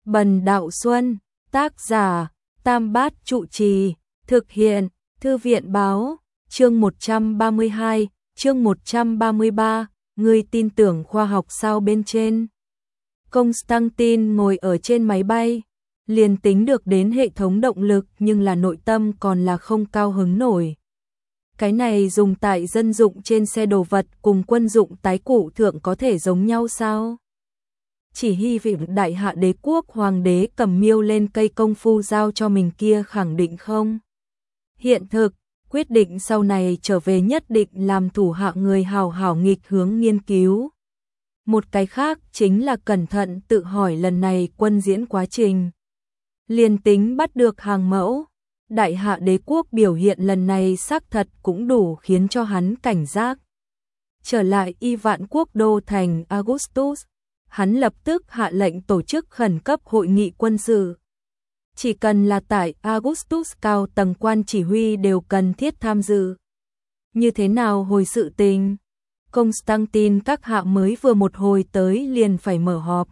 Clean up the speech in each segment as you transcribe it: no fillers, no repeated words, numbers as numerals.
Bần Đạo Xuân, tác giả, Tam Bát Trụ Trì, thực hiện, Thư viện Báo, chương 132, chương 133, ngươi tin tưởng khoa học sao bên trên. Constantine ngồi ở trên máy bay, liền tính được đến hệ thống động lực nhưng là nội tâm còn là không cao hứng nổi. Cái này dùng tại dân dụng trên xe đồ vật cùng quân dụng tái cụ thượng có thể giống nhau sao? Chỉ hy vọng đại hạ đế quốc hoàng đế cầm miêu lên cây công phu giao cho mình kia khẳng định không? Hiện thực, quyết định sau này trở về nhất định làm thủ hạ người hào hảo nghịch hướng nghiên cứu. Một cái khác chính là cẩn thận tự hỏi lần này quân diễn quá trình. Liền tính bắt được hàng mẫu, đại hạ đế quốc biểu hiện lần này xác thật cũng đủ khiến cho hắn cảnh giác. Trở lại Y Vạn Quốc đô thành Augustus, hắn lập tức hạ lệnh tổ chức khẩn cấp hội nghị quân sự. Chỉ cần là tại Augustus cao tầng quan chỉ huy đều cần thiết tham dự. Như thế nào hồi sự tình? Constantine các hạ mới vừa một hồi tới liền phải mở họp.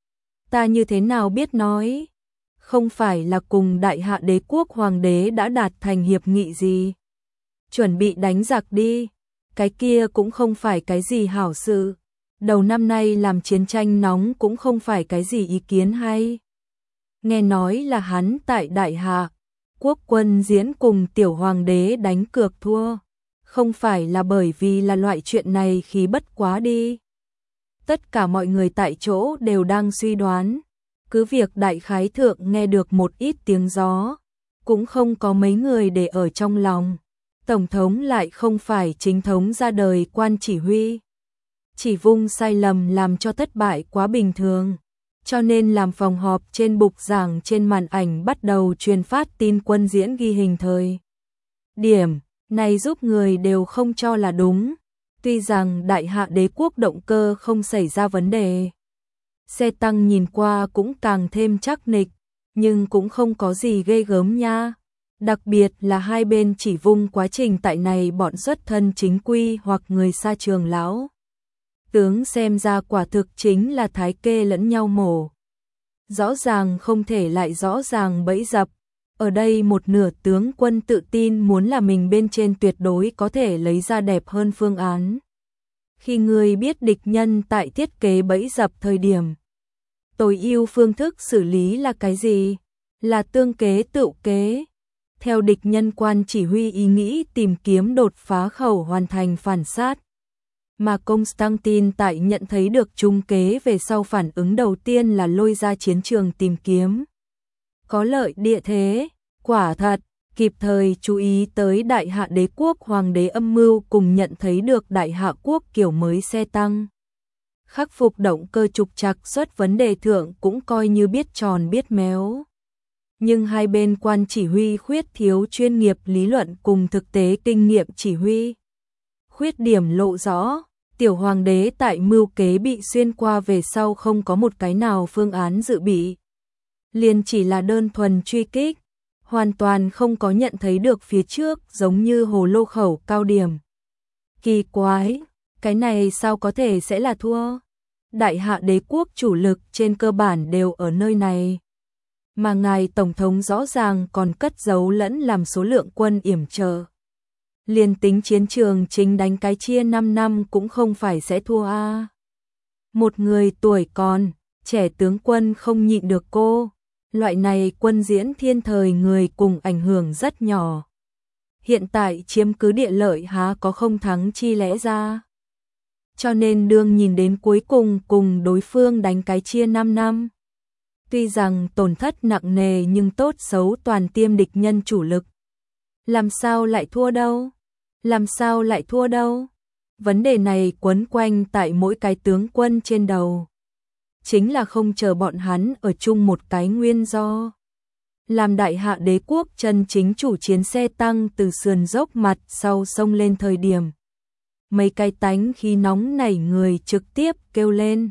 Ta như thế nào biết nói? Không phải là cùng đại hạ đế quốc hoàng đế đã đạt thành hiệp nghị gì? Chuẩn bị đánh giặc đi. Cái kia cũng không phải cái gì hảo sự. Đầu năm nay làm chiến tranh nóng cũng không phải cái gì ý kiến hay. Nghe nói là hắn tại đại hạ quốc quân diễn cùng tiểu hoàng đế đánh cược thua. Không phải là bởi vì là loại chuyện này khí bất quá đi. Tất cả mọi người tại chỗ đều đang suy đoán. Cứ việc đại khái thượng nghe được một ít tiếng gió, cũng không có mấy người để ở trong lòng. Tổng thống lại không phải chính thống ra đời quan chỉ huy. Chỉ vung sai lầm làm cho thất bại quá bình thường. Cho nên làm phòng họp trên bục giảng trên màn ảnh bắt đầu truyền phát tin quân diễn ghi hình thời. Điểm này giúp người đều không cho là đúng. Tuy rằng đại hạ đế quốc động cơ không xảy ra vấn đề. Xe tăng nhìn qua cũng càng thêm chắc nịch, nhưng cũng không có gì ghê gớm nha. Đặc biệt là hai bên chỉ vung quá trình tại này bọn xuất thân chính quy hoặc người xa trường lão. Tướng xem ra quả thực chính là thái kê lẫn nhau mổ. Rõ ràng không thể lại rõ ràng bẫy dập. Ở đây một nửa tướng quân tự tin muốn là mình bên trên tuyệt đối có thể lấy ra đẹp hơn phương án. Khi người biết địch nhân tại thiết kế bẫy dập thời điểm, tối ưu phương thức xử lý là cái gì? Là tương kế tựu kế. Theo địch nhân quan chỉ huy ý nghĩ tìm kiếm đột phá khẩu hoàn thành phản sát. Mà Constantine tại nhận thấy được trung kế về sau phản ứng đầu tiên là lôi ra chiến trường tìm kiếm. Có lợi địa thế, quả thật, kịp thời chú ý tới đại hạ đế quốc hoàng đế âm mưu cùng nhận thấy được đại hạ quốc kiểu mới xe tăng. Khắc phục động cơ trục trặc xuất vấn đề thượng cũng coi như biết tròn biết méo. Nhưng hai bên quan chỉ huy khuyết thiếu chuyên nghiệp lý luận cùng thực tế kinh nghiệm chỉ huy. Khuyết điểm lộ rõ, tiểu hoàng đế tại mưu kế bị xuyên qua về sau không có một cái nào phương án dự bị. Liền chỉ là đơn thuần truy kích, hoàn toàn không có nhận thấy được phía trước giống như hồ lô khẩu cao điểm. Kỳ quái, cái này sao có thể sẽ là thua? Đại hạ đế quốc chủ lực trên cơ bản đều ở nơi này. Mà ngài tổng thống rõ ràng còn cất giấu lẫn làm số lượng quân yểm trợ. Liền tính chiến trường chính đánh cái chia 5 năm cũng không phải sẽ thua a. Một người tuổi còn trẻ tướng quân không nhịn được cô. Loại này quân diễn thiên thời người cùng ảnh hưởng rất nhỏ. Hiện tại chiếm cứ địa lợi há có không thắng chi lẽ ra. Cho nên đương nhìn đến cuối cùng cùng đối phương đánh cái chia 5 năm. Tuy rằng tổn thất nặng nề nhưng tốt xấu toàn tiêm địch nhân chủ lực. Làm sao lại thua đâu? Làm sao lại thua đâu? Vấn đề này quấn quanh tại mỗi cái tướng quân trên đầu. Chính là không chờ bọn hắn ở chung một cái nguyên do. Làm đại hạ đế quốc chân chính chủ chiến xe tăng từ sườn dốc mặt sau sông lên thời điểm. Mấy cái tánh khi nóng nảy người trực tiếp kêu lên.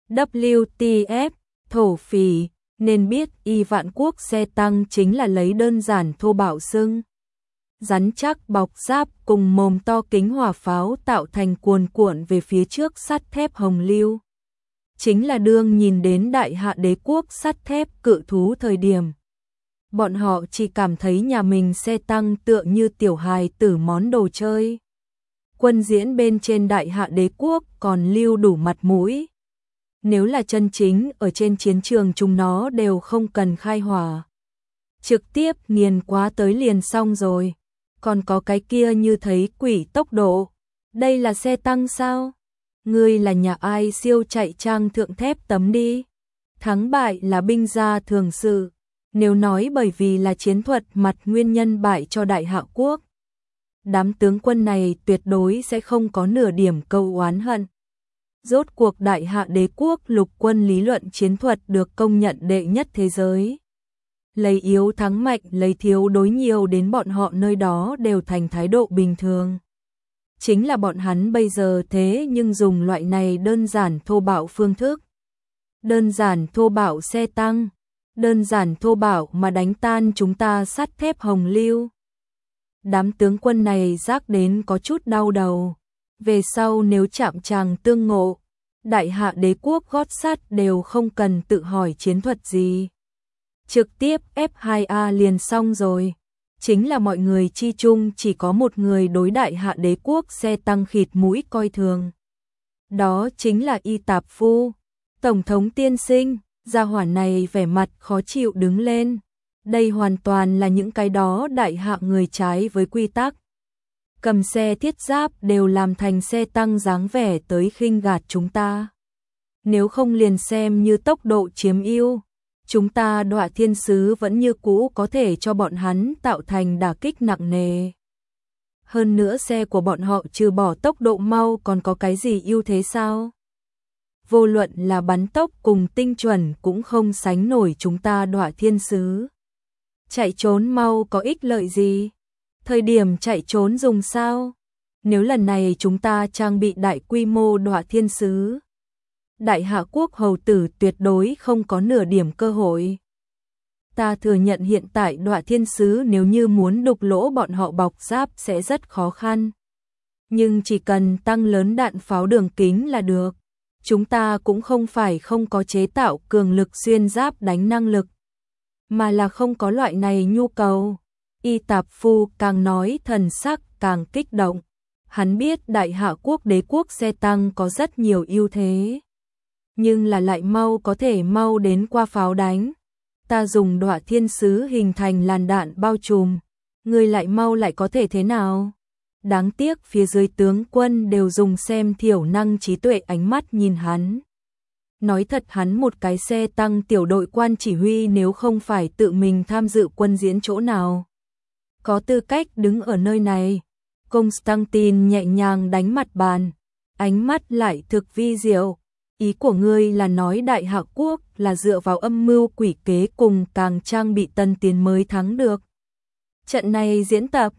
WTF, thổ phỉ, nên biết Y Vạn Quốc xe tăng chính là lấy đơn giản thô bạo xưng. Rắn chắc bọc giáp cùng mồm to kính hỏa pháo tạo thành cuồn cuộn về phía trước sắt thép hồng lưu. chính là đương nhìn đến Đại Hạ Đế quốc sắt thép cự thú thời điểm. Bọn họ chỉ cảm thấy nhà mình xe tăng tựa như tiểu hài tử món đồ chơi. Quân diễn bên trên Đại Hạ Đế quốc còn lưu đủ mặt mũi. Nếu là chân chính ở trên chiến trường chúng nó đều không cần khai hỏa. Trực tiếp nghiền quá tới liền xong rồi. Còn có cái kia như thấy quỷ tốc độ. Đây là xe tăng sao? Ngươi là nhà ai siêu chạy trang thượng thép tấm đi. Thắng bại là binh gia thường sự. Nếu nói bởi vì là chiến thuật mặt nguyên nhân bại cho Đại Hạ quốc, đám tướng quân này tuyệt đối sẽ không có nửa điểm câu oán hận. Rốt cuộc Đại Hạ Đế quốc lục quân lý luận chiến thuật được công nhận đệ nhất thế giới. Lấy yếu thắng mạnh, lấy thiếu đối nhiều đến bọn họ nơi đó đều thành thái độ bình thường. Chính là bọn hắn bây giờ thế nhưng dùng loại này đơn giản thô bạo phương thức. Đơn giản thô bạo xe tăng, đơn giản thô bạo mà đánh tan chúng ta sắt thép hồng lưu. Đám tướng quân này rác đến có chút đau đầu. Về sau nếu chạm tràng tương ngộ, Đại Hạ Đế quốc gót sắt đều không cần tự hỏi chiến thuật gì. Trực tiếp F2A liền xong rồi. Chính là mọi người chi chung chỉ có một người đối Đại Hạ Đế quốc xe tăng khịt mũi coi thường. Đó chính là Y Tạp Phu. Tổng thống tiên sinh, gia hỏa này vẻ mặt khó chịu đứng lên. Đây hoàn toàn là những cái đó Đại Hạ người trái với quy tắc. Cầm xe thiết giáp đều làm thành xe tăng dáng vẻ tới khinh gạt chúng ta. Nếu không liền xem như tốc độ chiếm ưu, chúng ta Đọa Thiên Sứ vẫn như cũ có thể cho bọn hắn tạo thành đả kích nặng nề. Hơn nữa xe của bọn họ trừ bỏ tốc độ mau còn có cái gì ưu thế sao? Vô luận là bắn tốc cùng tinh chuẩn cũng không sánh nổi chúng ta Đọa Thiên Sứ. Chạy trốn mau có ích lợi gì? Thời điểm chạy trốn dùng sao? Nếu lần này chúng ta trang bị đại quy mô Đọa Thiên Sứ, Đại Hạ quốc hầu tử tuyệt đối không có nửa điểm cơ hội. Ta thừa nhận hiện tại Đọa Thiên Sứ nếu như muốn đục lỗ bọn họ bọc giáp sẽ rất khó khăn. Nhưng chỉ cần tăng lớn đạn pháo đường kính là được. Chúng ta cũng không phải không có chế tạo cường lực xuyên giáp đánh năng lực, mà là không có loại này nhu cầu. Y Tạp Phu càng nói thần sắc càng kích động. Hắn biết Đại Hạ quốc đế quốc xe tăng có rất nhiều ưu thế, nhưng là lại mau có thể mau đến qua pháo đánh. Ta dùng Đọa Thiên Sứ hình thành làn đạn bao trùm, người lại mau lại có thể thế nào? Đáng tiếc phía dưới tướng quân đều dùng xem thiểu năng trí tuệ ánh mắt nhìn hắn. Nói thật hắn một cái xe tăng tiểu đội quan chỉ huy nếu không phải tự mình tham dự quân diễn chỗ nào có tư cách đứng ở nơi này. Constantine nhẹ nhàng đánh mặt bàn, ánh mắt lại thực vi diệu. Ý của ngươi là nói Đại Hạ quốc là dựa vào âm mưu quỷ kế cùng càng trang bị tân tiến mới thắng được trận này diễn tập?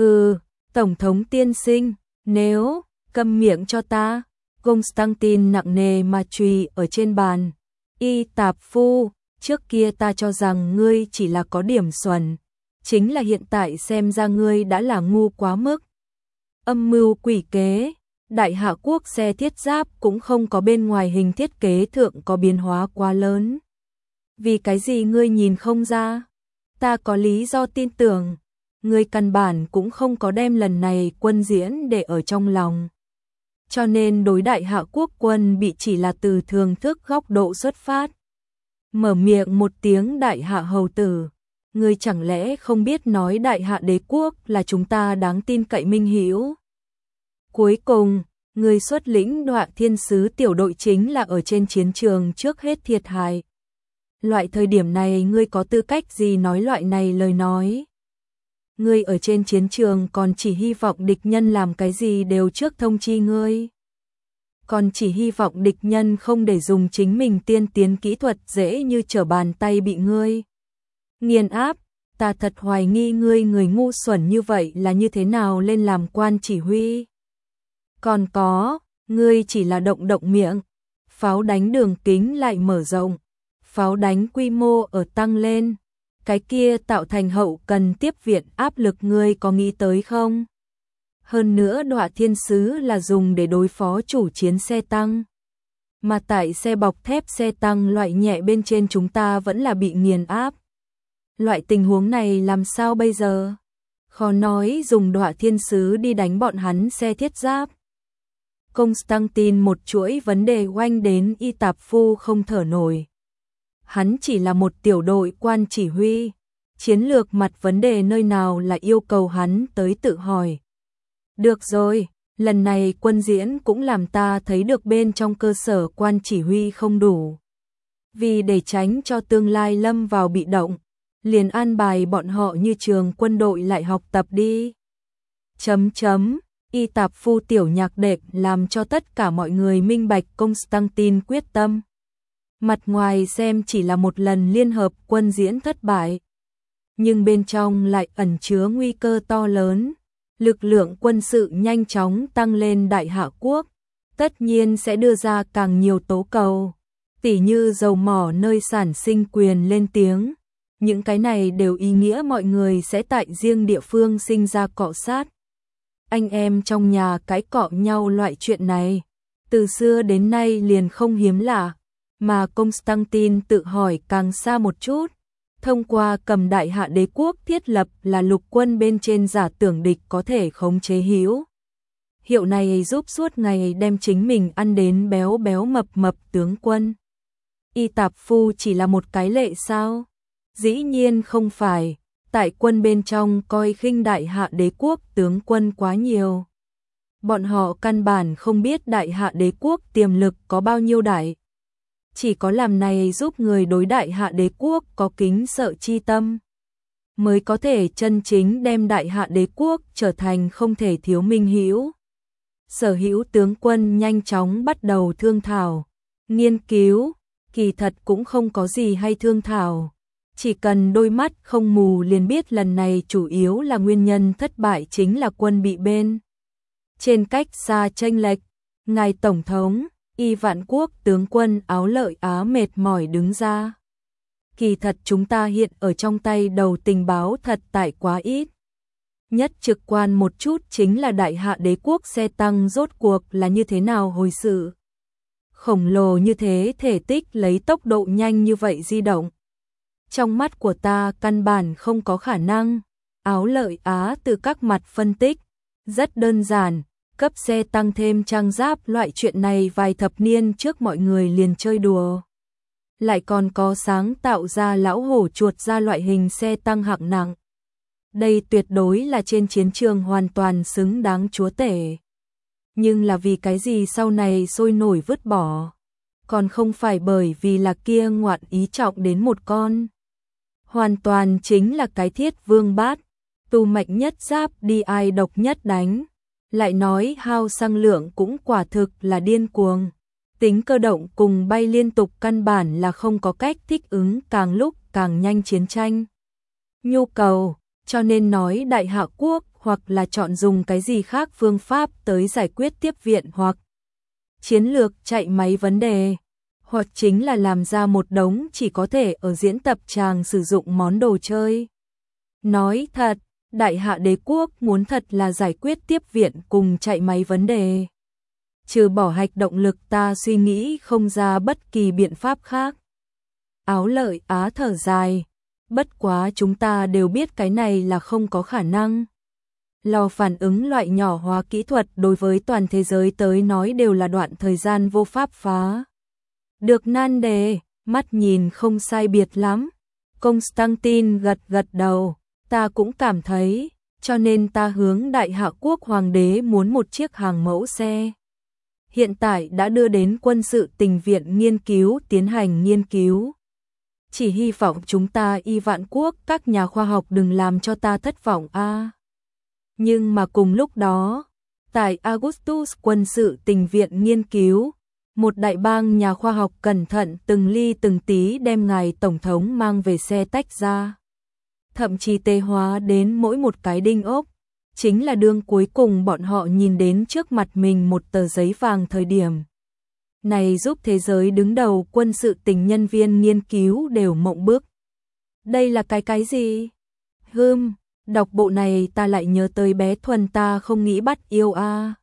Tổng thống tiên sinh, nếu câm miệng cho ta. Constantine nặng nề mà chùy ở trên bàn. Y Tạp Phu, trước kia ta cho rằng ngươi chỉ là có điểm xuẩn, chính là hiện tại xem ra ngươi đã là ngu quá mức. Âm mưu quỷ kế, Đại Hạ quốc xe thiết giáp cũng không có bên ngoài hình thiết kế thượng có biến hóa quá lớn. Vì cái gì ngươi nhìn không ra? Ta có lý do tin tưởng, ngươi căn bản cũng không có đem lần này quân diễn để ở trong lòng. Cho nên đối Đại Hạ quốc quân bị chỉ là từ thường thức góc độ xuất phát. Mở miệng một tiếng Đại Hạ hầu tử, ngươi chẳng lẽ không biết nói Đại Hạ đế quốc là chúng ta đáng tin cậy minh hữu? Cuối cùng, ngươi xuất lĩnh Đọa Thiên Sứ tiểu đội chính là ở trên chiến trường trước hết thiệt hại. Loại thời điểm này ngươi có tư cách gì nói loại này lời nói? Ngươi ở trên chiến trường còn chỉ hy vọng địch nhân làm cái gì đều trước thông chi ngươi. Còn chỉ hy vọng địch nhân không để dùng chính mình tiên tiến kỹ thuật dễ như trở bàn tay bị ngươi nghiền áp. Ta thật hoài nghi ngươi người ngu xuẩn như vậy là như thế nào lên làm quan chỉ huy. Còn có, ngươi chỉ là động động miệng, pháo đánh đường kính lại mở rộng, pháo đánh quy mô ở tăng lên. Cái kia tạo thành hậu cần tiếp viện áp lực ngươi có nghĩ tới không? Hơn nữa Đọa Thiên Sứ là dùng để đối phó chủ chiến xe tăng. mà tại xe bọc thép xe tăng loại nhẹ bên trên chúng ta vẫn là bị nghiền áp. Loại tình huống này làm sao bây giờ? Khó nói dùng Đọa Thiên Sứ đi đánh bọn hắn xe thiết giáp. Constantine một chuỗi vấn đề oanh đến Y Tạp Phu không thở nổi. Hắn chỉ là một tiểu đội quan chỉ huy. Chiến lược mặt vấn đề nơi nào là yêu cầu hắn tới tự hỏi. Được rồi, lần này quân diễn cũng làm ta thấy được bên trong cơ sở quan chỉ huy không đủ. Vì để tránh cho tương lai lâm vào bị động, liền an bài bọn họ như trường quân đội lại học tập đi. Y Tạp Phu tiểu nhạc đệm làm cho tất cả mọi người minh bạch Constantine quyết tâm. Mặt ngoài xem chỉ là một lần liên hợp quân diễn thất bại, nhưng bên trong lại ẩn chứa nguy cơ to lớn. Lực lượng quân sự nhanh chóng tăng lên Đại Hạ Quốc, tất nhiên sẽ đưa ra càng nhiều tố cầu, tỉ như dầu mỏ nơi sản sinh quyền lên tiếng. Những cái này đều ý nghĩa mọi người sẽ tại riêng địa phương sinh ra cọ sát. Anh em trong nhà cãi cọ nhau loại chuyện này, từ xưa đến nay liền không hiếm lạ, mà Constantine tự hỏi càng xa một chút. Thông qua cầm Đại Hạ đế quốc thiết lập là lục quân bên trên giả tưởng địch có thể khống chế hữu hiệu này giúp suốt ngày đem chính mình ăn đến béo béo mập mập tướng quân. Y Tạp Phu chỉ là một cái lệ sao? Dĩ nhiên không phải, tại quân bên trong coi khinh Đại Hạ đế quốc tướng quân quá nhiều. Bọn họ căn bản không biết Đại Hạ đế quốc tiềm lực có bao nhiêu đại. Chỉ có làm này giúp người đối Đại Hạ đế quốc có kính sợ chi tâm, mới có thể chân chính đem Đại Hạ đế quốc trở thành không thể thiếu minh hữu. Sở hữu tướng quân nhanh chóng bắt đầu thương thảo, nghiên cứu, kỳ thật cũng không có gì hay thương thảo. Chỉ cần đôi mắt không mù liền biết lần này chủ yếu là nguyên nhân thất bại chính là quân bị bên trên cách xa chênh lệch. Ngài Tổng thống, Y Vạn Quốc tướng quân Áo Lợi Á mệt mỏi đứng ra. Kỳ thật chúng ta hiện ở trong tay đầu tình báo thật tại quá ít. Nhất trực quan một chút chính là Đại Hạ đế quốc xe tăng rốt cuộc là như thế nào hồi sự. Khổng lồ như thế thể tích lấy tốc độ nhanh như vậy di động. Trong mắt của ta căn bản không có khả năng. Áo Lợi Á từ các mặt phân tích, rất đơn giản. Cấp xe tăng thêm trang giáp loại chuyện này vài thập niên trước mọi người liền chơi đùa. Lại còn có sáng tạo ra lão hổ chuột ra loại hình xe tăng hạng nặng. Đây tuyệt đối là trên chiến trường hoàn toàn xứng đáng chúa tể. Nhưng là vì cái gì sau này sôi nổi vứt bỏ? Còn không phải bởi vì là kia ngoạn ý trọng đến một con. Hoàn toàn chính là cái Thiết Vương Bát, tu mạnh nhất giáp đi ai độc nhất đánh. Lại nói hao xăng lượng cũng quả thực là điên cuồng. Tính cơ động cùng bay liên tục căn bản là không có cách thích ứng càng lúc càng nhanh chiến tranh. Nhu cầu, cho nên nói Đại Hạ Quốc hoặc là chọn dùng cái gì khác phương pháp tới giải quyết tiếp viện hoặc chiến lược chạy máy vấn đề. Hoặc chính là làm ra một đống chỉ có thể ở diễn tập tràng sử dụng món đồ chơi. Nói thật, Đại Hạ đế quốc muốn thật là giải quyết tiếp viện cùng chạy máy vấn đề. Trừ bỏ hạch động lực ta suy nghĩ không ra bất kỳ biện pháp khác. Áo Lợi Á thở dài. Bất quá chúng ta đều biết cái này là không có khả năng. Lò phản ứng loại nhỏ hóa kỹ thuật đối với toàn thế giới tới nói đều là đoạn thời gian vô pháp phá. Được nan đề, mắt nhìn không sai biệt lắm. Constantine gật gật đầu. Ta cũng cảm thấy, cho nên ta hướng Đại Hạ Quốc Hoàng đế muốn một chiếc hàng mẫu xe. Hiện tại đã đưa đến quân sự tình viện nghiên cứu tiến hành nghiên cứu. Chỉ hy vọng chúng ta Y Vạn Quốc các nhà khoa học đừng làm cho ta thất vọng a. Nhưng mà cùng lúc đó, tại Augustus quân sự tình viện nghiên cứu, một đại bang nhà khoa học cẩn thận từng ly từng tí đem ngài Tổng thống mang về xe tách ra. Thậm chí tê hóa đến mỗi một cái đinh ốc, chính là đương cuối cùng bọn họ nhìn đến trước mặt mình một tờ giấy vàng thời điểm. Này giúp thế giới đứng đầu quân sự tình nhân viên nghiên cứu đều mộng bức. Đây là cái gì? Đọc bộ này ta lại nhớ tới bé Thuần ta không nghĩ bắt yêu a.